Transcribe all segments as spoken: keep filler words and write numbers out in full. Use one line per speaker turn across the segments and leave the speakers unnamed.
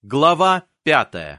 Глава пятая.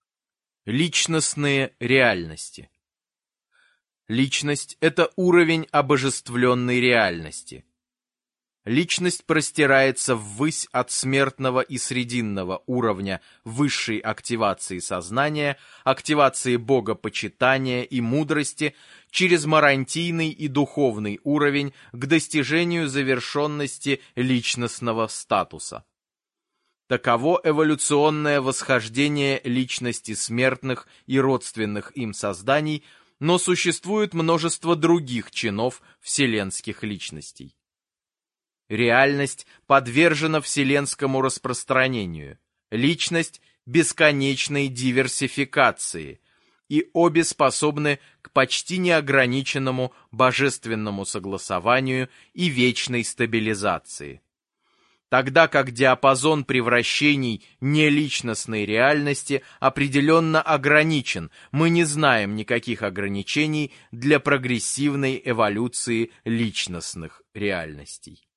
Личностные реальности. Личность – это уровень обожествленной реальности. Личность простирается ввысь от смертного и срединного уровня высшей активации сознания, активации богопочитания и мудрости через марантийный и духовный уровень к достижению завершенности личностного статуса. Таково эволюционное восхождение личности смертных и родственных им созданий, но существует множество других чинов вселенских личностей. Реальность подвержена вселенскому распространению, личность – бесконечной диверсификации, и обе способны к почти неограниченному божественному согласованию и вечной стабилизации. Тогда как диапазон превращений неличностной реальности определенно ограничен, мы не знаем никаких ограничений для прогрессивной эволюции личностных реальностей.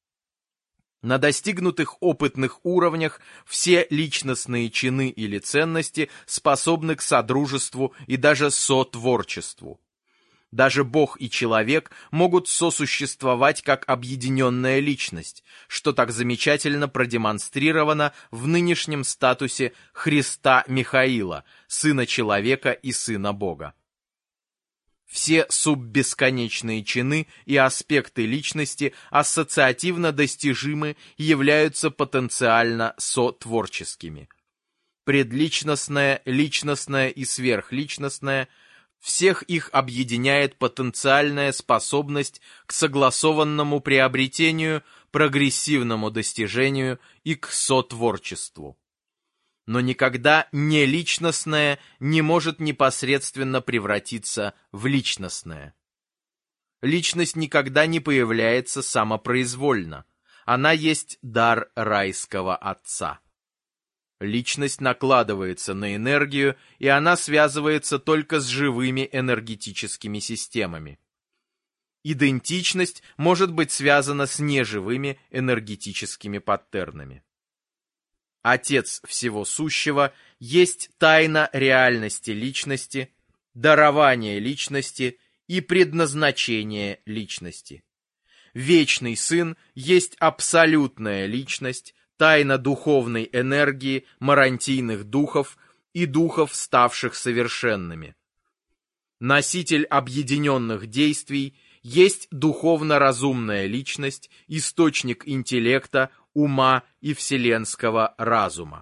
На достигнутых опытных уровнях все личностные чины или ценности способны к содружеству и даже сотворчеству. Даже Бог и человек могут сосуществовать как объединенная личность, что так замечательно продемонстрировано в нынешнем статусе Христа Михаила, Сына Человека и Сына Бога. Все суббесконечные чины и аспекты личности ассоциативно достижимы и являются потенциально сотворческими. Предличностное, личностное и сверхличностное – всех их объединяет потенциальная способность к согласованному приобретению, прогрессивному достижению и к сотворчеству. Но никогда неличностное не может непосредственно превратиться в личностное. Личность никогда не появляется самопроизвольно. Она есть дар райского Отца. Личность накладывается на энергию, и она связывается только с живыми энергетическими системами. Идентичность может быть связана с неживыми энергетическими паттернами. Отец всего сущего есть тайна реальности личности, дарование личности и предназначение личности. Вечный Сын есть абсолютная личность, тайна духовной энергии, марантийных духов и духов, ставших совершенными. Носитель объединенных действий есть духовно-разумная личность, источник интеллекта, ума и вселенского разума.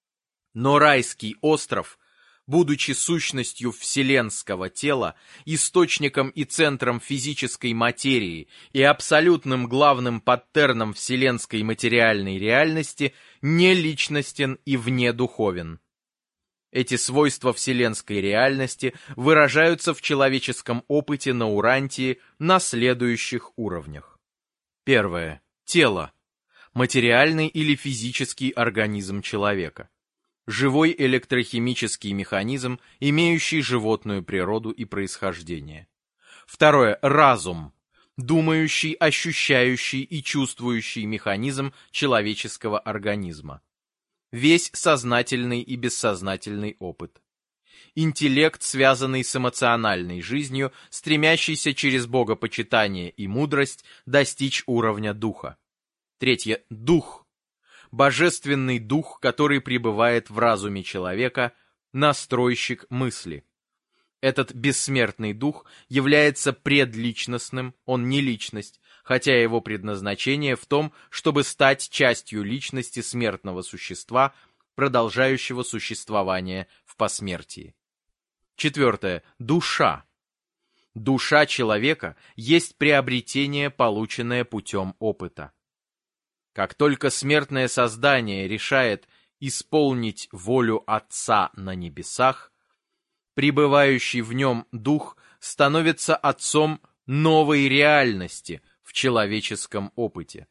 Но райский остров, будучи сущностью вселенского тела, источником и центром физической материи и абсолютным главным паттерном вселенской материальной реальности, не личностен и внедуховен. Эти свойства вселенской реальности выражаются в человеческом опыте на Урантии на следующих уровнях. Первое. Тело. Материальный или физический организм человека. Живой электрохимический механизм, имеющий животную природу и происхождение. Второе. Разум. Думающий, ощущающий и чувствующий механизм человеческого организма. Весь сознательный и бессознательный опыт. Интеллект, связанный с эмоциональной жизнью, стремящийся через богопочитание и мудрость достичь уровня духа. Третье. Дух. Божественный дух, который пребывает в разуме человека, настройщик мысли. Этот бессмертный дух является предличностным, он не личность, хотя его предназначение в том, чтобы стать частью личности смертного существа, продолжающего существование в посмертии. Четвертое. Душа. Душа человека есть приобретение, полученное путем опыта. Как только смертное создание решает исполнить волю Отца на небесах, пребывающий в нем дух становится отцом новой реальности в человеческом опыте.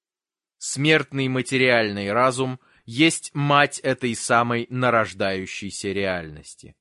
Смертный материальный разум есть мать этой самой нарождающейся реальности.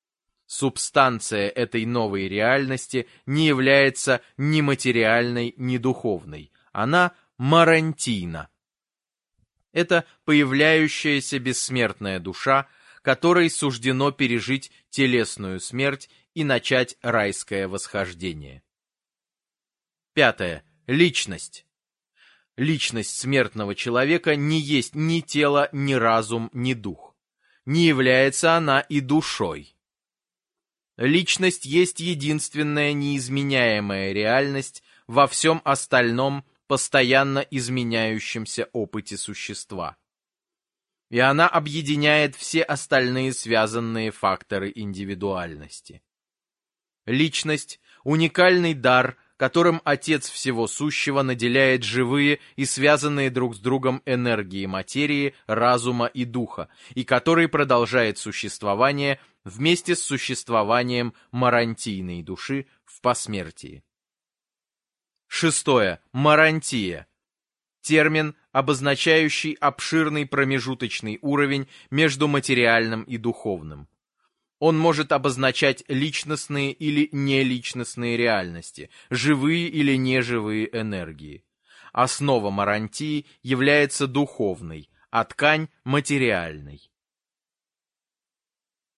Субстанция этой новой реальности не является ни материальной, ни духовной, она марантийна. Это появляющаяся бессмертная душа, которой суждено пережить телесную смерть и начать райское восхождение. Пятое. Личность. Личность смертного человека не есть ни тело, ни разум, ни дух. Не является она и душой. Личность есть единственная неизменяемая реальность во всем остальном постоянно изменяющемся опыте существа. И она объединяет все остальные связанные факторы индивидуальности. Личность – уникальный дар, которым Отец Всего Сущего наделяет живые и связанные друг с другом энергии материи, разума и духа, и который продолжает существование вместе с существованием марантийной души в посмертии. Шестое. Марантия. Термин, обозначающий обширный промежуточный уровень между материальным и духовным. Он может обозначать личностные или неличностные реальности, живые или неживые энергии. Основа марантии является духовной, а ткань – материальной.